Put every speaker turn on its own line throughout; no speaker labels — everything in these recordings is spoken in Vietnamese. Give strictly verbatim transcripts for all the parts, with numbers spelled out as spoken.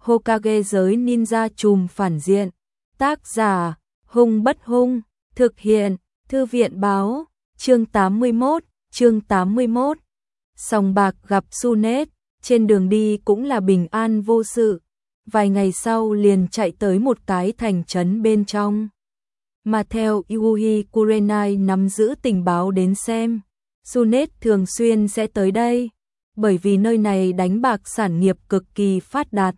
Hokage giới ninja trùm phản diện. Tác giả, Hung Bất Hung, thực hiện, Thư viện báo, chương tám mươi mốt, chương tám mươi mốt. Sòng bạc gặp Tsunade, trên đường đi cũng là bình an vô sự, vài ngày sau liền chạy tới một cái thành trấn bên trong. Mà theo Yui Kurenai nắm giữ tình báo đến xem, Tsunade thường xuyên sẽ tới đây, bởi vì nơi này đánh bạc sản nghiệp cực kỳ phát đạt.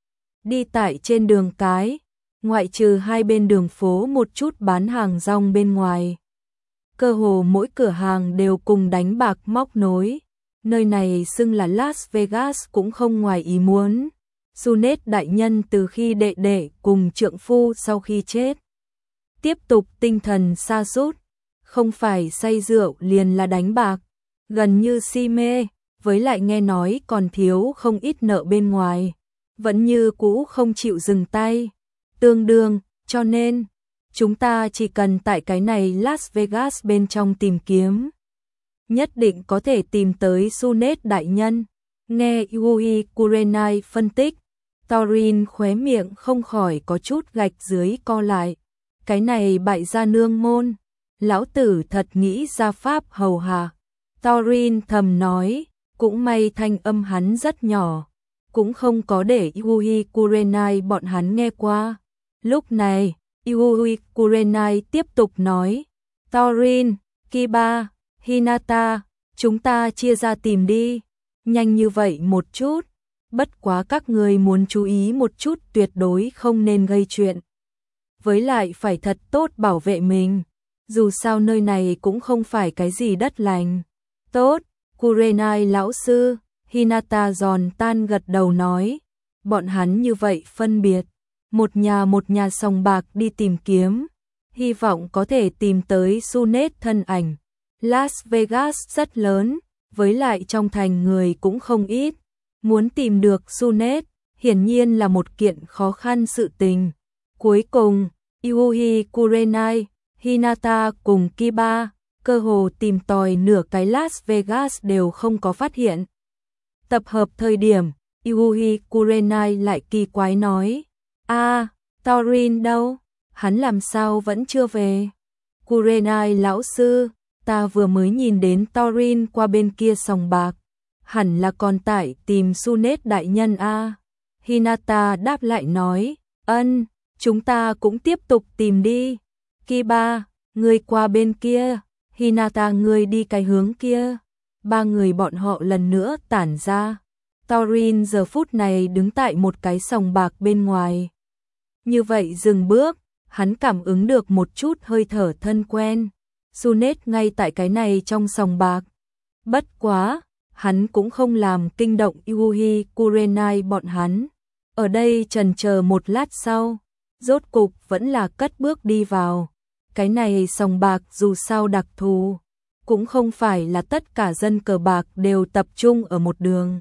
Đi tại trên đường cái, ngoại trừ hai bên đường phố một chút bán hàng rong bên ngoài, cơ hồ mỗi cửa hàng đều cùng đánh bạc móc nối. Nơi này xưng là Las Vegas cũng không ngoài ý muốn. Tsunade đại nhân từ khi đệ đệ cùng trượng phu sau khi chết, tiếp tục tinh thần sa sút, không phải say rượu liền là đánh bạc, gần như si mê, với lại nghe nói còn thiếu không ít nợ bên ngoài, vẫn như cũ không chịu dừng tay. Tương đương, cho nên, chúng ta chỉ cần tại cái này Las Vegas bên trong tìm kiếm, nhất định có thể tìm tới Tsunade đại nhân. Nghe Yui Kurenai phân tích, Thorin khóe miệng không khỏi có chút gạch dưới co lại. Cái này bại gia nương môn, lão tử thật nghĩ ra pháp hầu hạ. Thorin thầm nói, cũng may thanh âm hắn rất nhỏ, cũng không có để Yui Kurenai bọn hắn nghe qua. Lúc này, Yui Kurenai tiếp tục nói, Thorin, Kiba, Hinata, chúng ta chia ra tìm đi, nhanh như vậy một chút, bất quá các người muốn chú ý một chút, tuyệt đối không nên gây chuyện. Với lại phải thật tốt bảo vệ mình, dù sao nơi này cũng không phải cái gì đất lành. Tốt, Kurenai lão sư, Hinata giòn tan gật đầu nói, bọn hắn như vậy phân biệt, một nhà một nhà sòng bạc đi tìm kiếm, hy vọng có thể tìm tới Tsunade thân ảnh. Las Vegas rất lớn, với lại trong thành người cũng không ít, muốn tìm được Tsunade hiển nhiên là một kiện khó khăn sự tình. Cuối cùng, Yui Kurenai, Hinata cùng Kiba, cơ hồ tìm tòi nửa cái Las Vegas đều không có phát hiện. Tập hợp thời điểm, Yui Kurenai lại kỳ quái nói, a à, Thorin đâu? Hắn làm sao vẫn chưa về? Kurenai lão sư, ta vừa mới nhìn đến Thorin qua bên kia sòng bạc, hẳn là còn tại tìm Tsunade đại nhân a. À. Hinata đáp lại nói, ân, chúng ta cũng tiếp tục tìm đi. Kiba, ngươi qua bên kia, Hinata ngươi đi cái hướng kia. Ba người bọn họ lần nữa tản ra. Thorin giờ phút này đứng tại một cái sòng bạc bên ngoài. Như vậy dừng bước, hắn cảm ứng được một chút hơi thở thân quen. Tsunade ngay tại cái này trong sòng bạc. Bất quá, hắn cũng không làm kinh động Yui Kurenai bọn hắn. Ở đây trần chờ một lát sau, rốt cục vẫn là cất bước đi vào. Cái này sòng bạc dù sao đặc thù, cũng không phải là tất cả dân cờ bạc đều tập trung ở một đường,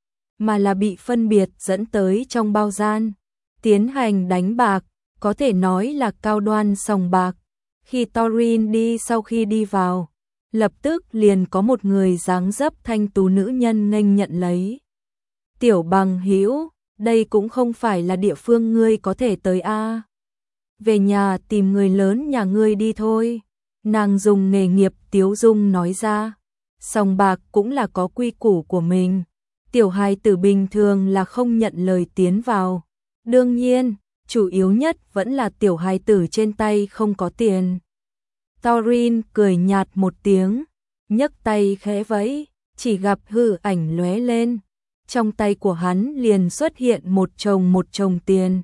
mà là bị phân biệt dẫn tới trong bao gian, tiến hành đánh bạc, có thể nói là cao đoan sòng bạc. Khi Thorin đi sau khi đi vào, lập tức liền có một người dáng dấp thanh tú nữ nhân nghênh nhận lấy. Tiểu bằng hữu, đây cũng không phải là địa phương ngươi có thể tới a. À. Về nhà tìm người lớn nhà ngươi đi thôi. Nàng dùng nghề nghiệp tiếu dung nói ra. Sòng bạc cũng là có quy củ của mình. Tiểu hài tử bình thường là không nhận lời tiến vào. Đương nhiên, chủ yếu nhất vẫn là tiểu hài tử trên tay không có tiền. Thorin cười nhạt một tiếng, nhấc tay khẽ vẫy, chỉ gặp hư ảnh lóe lên. Trong tay của hắn liền xuất hiện một chồng một chồng tiền.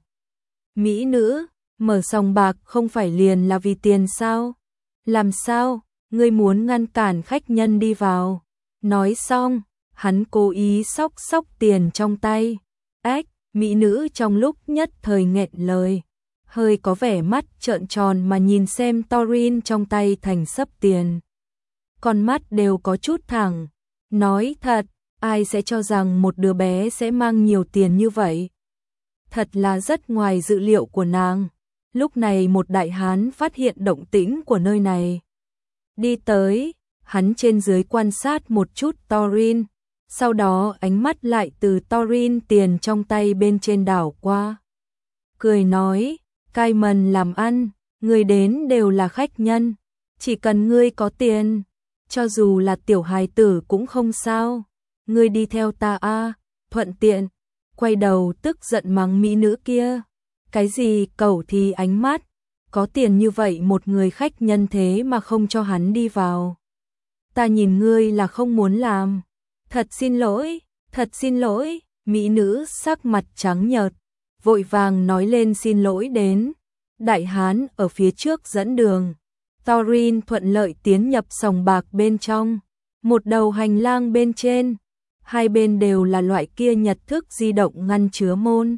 Mỹ nữ, mở sòng bạc không phải liền là vì tiền sao? Làm sao, ngươi muốn ngăn cản khách nhân đi vào? Nói xong, hắn cố ý xóc xóc tiền trong tay. Ách, mỹ nữ trong lúc nhất thời nghẹn lời, hơi có vẻ mắt trợn tròn mà nhìn xem Thorin trong tay thành sấp tiền. Con mắt đều có chút thẳng, nói thật, ai sẽ cho rằng một đứa bé sẽ mang nhiều tiền như vậy? Thật là rất ngoài dự liệu của nàng. Lúc này một đại hán phát hiện động tĩnh của nơi này. Đi tới, hắn trên dưới quan sát một chút Thorin, Sau đó ánh mắt lại từ Torin tiền trong tay bên trên đảo qua. Cười nói, Cayman làm ăn, người đến đều là khách nhân, chỉ cần ngươi có tiền, cho dù là tiểu hài tử cũng không sao, ngươi đi theo ta a, thuận tiện. Quay đầu tức giận mắng mỹ nữ kia, cái gì cẩu thì ánh mắt, có tiền như vậy một người khách nhân thế mà không cho hắn đi vào. Ta nhìn ngươi là không muốn làm. Thật xin lỗi, thật xin lỗi, mỹ nữ sắc mặt trắng nhợt, vội vàng nói lên xin lỗi đến. Đại hán ở phía trước dẫn đường, Torin thuận lợi tiến nhập sòng bạc bên trong, một đầu hành lang bên trên, hai bên đều là loại kia nhật thức di động ngăn chứa môn,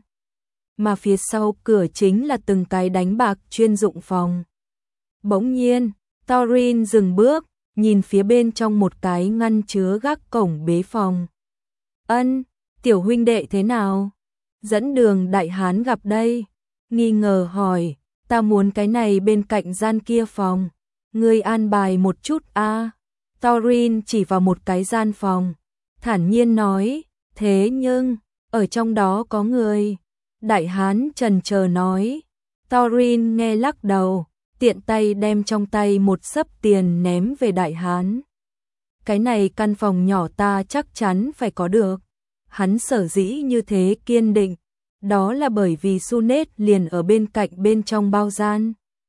mà phía sau cửa chính là từng cái đánh bạc chuyên dụng phòng. Bỗng nhiên, Torin dừng bước, nhìn phía bên trong một cái ngăn chứa gác cổng bế phòng. Ân, tiểu huynh đệ thế nào? Dẫn đường đại hán gặp đây, nghi ngờ hỏi, ta muốn cái này bên cạnh gian kia phòng, ngươi an bài một chút a. À. Torin chỉ vào một cái gian phòng, thản nhiên nói, thế nhưng, ở trong đó có người. Đại hán chần chờ nói, Torin nghe lắc đầu, tiện tay đem trong tay một xấp tiền ném về đại hán. Cái này căn phòng nhỏ ta chắc chắn phải có được. Hắn sở dĩ như thế kiên định, đó là bởi vì Sunet liền ở bên cạnh bên trong bao gian.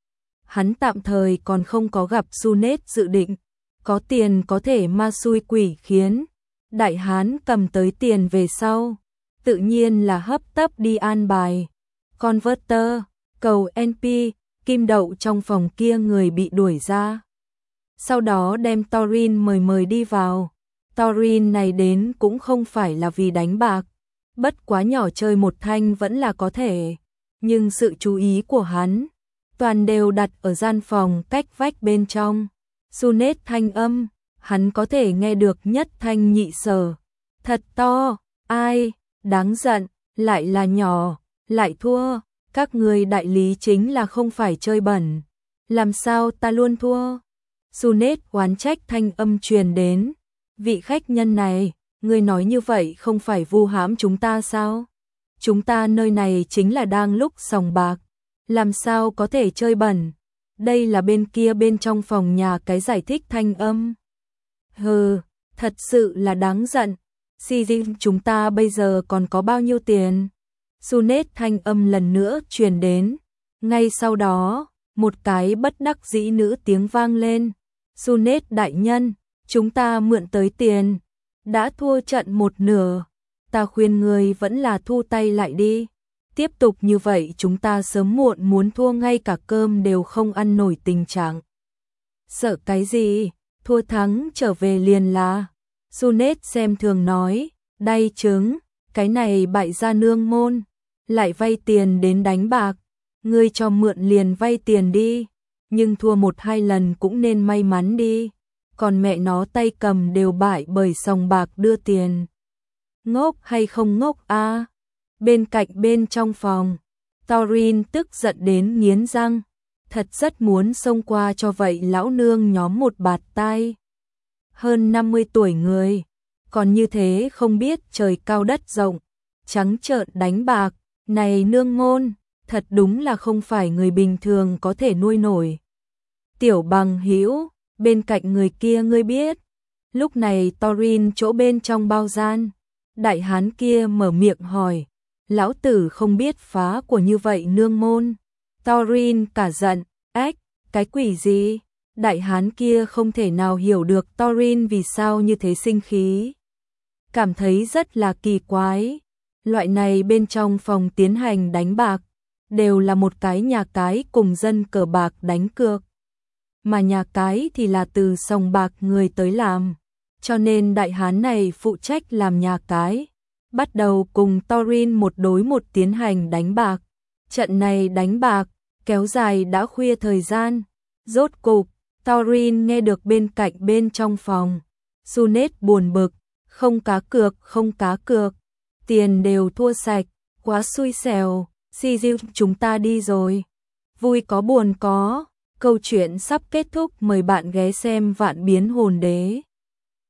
Hắn tạm thời còn không có gặp Sunet dự định, có tiền có thể ma xui quỷ khiến. Đại hán cầm tới tiền về sau, tự nhiên là hấp tấp đi an bài. Converter, cầu en pê, kim đậu trong phòng kia người bị đuổi ra. Sau đó đem Torin mời mời đi vào. Torin này đến cũng không phải là vì đánh bạc, bất quá nhỏ chơi một thanh vẫn là có thể, nhưng sự chú ý của hắn toàn đều đặt ở gian phòng cách vách bên trong. Sunet thanh âm, hắn có thể nghe được nhất thanh nhị sở, thật to, ai, đáng giận, lại là nhỏ, lại thua, các người đại lý chính là không phải chơi bẩn, làm sao ta luôn thua. Sunet oán trách thanh âm truyền đến, vị khách nhân này, người nói như vậy không phải vu hãm chúng ta sao? Chúng ta nơi này chính là đang lúc sòng bạc, làm sao có thể chơi bẩn? Đây là bên kia bên trong phòng nhà cái giải thích thanh âm. Hừ, thật sự là đáng giận. Si Jin chúng ta bây giờ còn có bao nhiêu tiền? Sunet thanh âm lần nữa truyền đến. Ngay sau đó, một cái bất đắc dĩ nữ tiếng vang lên. Sunet đại nhân, chúng ta mượn tới tiền, đã thua trận một nửa. Ta khuyên người vẫn là thu tay lại đi. Tiếp tục như vậy chúng ta sớm muộn muốn thua ngay cả cơm đều không ăn nổi tình trạng. Sợ cái gì, thua thắng trở về liền là. Sunet xem thường nói, đay trứng, cái này bại gia nương môn, lại vay tiền đến đánh bạc, ngươi cho mượn liền vay tiền đi, nhưng thua một hai lần cũng nên may mắn đi, còn mẹ nó tay cầm đều bại bởi sòng bạc đưa tiền. Ngốc hay không ngốc a? À? Bên cạnh bên trong phòng, Torin tức giận đến nghiến răng, thật rất muốn xông qua cho vậy lão nương nhóm một bạt tai. Hơn năm mươi tuổi người, còn như thế không biết trời cao đất rộng, trắng trợn đánh bạc, này nương môn, thật đúng là không phải người bình thường có thể nuôi nổi. Tiểu bằng hữu, bên cạnh người kia ngươi biết. Lúc này Torin chỗ bên trong bao gian, đại hán kia mở miệng hỏi, lão tử không biết phá của như vậy nương môn. Torin cả giận, ách, cái quỷ gì? Đại hán kia không thể nào hiểu được Torin vì sao như thế sinh khí. Cảm thấy rất là kỳ quái. Loại này bên trong phòng tiến hành đánh bạc, đều là một cái nhà cái cùng dân cờ bạc đánh cược. Mà nhà cái thì là từ sòng bạc người tới làm. Cho nên đại hán này phụ trách làm nhà cái. Bắt đầu cùng Torin một đối một tiến hành đánh bạc. Trận này đánh bạc, kéo dài đã khuya thời gian. Rốt cục, Torin nghe được bên cạnh bên trong phòng. Sunet buồn bực, không cá cược, không cá cược. Tiền đều thua sạch, quá xui xẻo, Si Diêu chúng ta đi rồi. Vui có buồn có, câu chuyện sắp kết thúc, mời bạn ghé xem Vạn Biến Hồn Đế.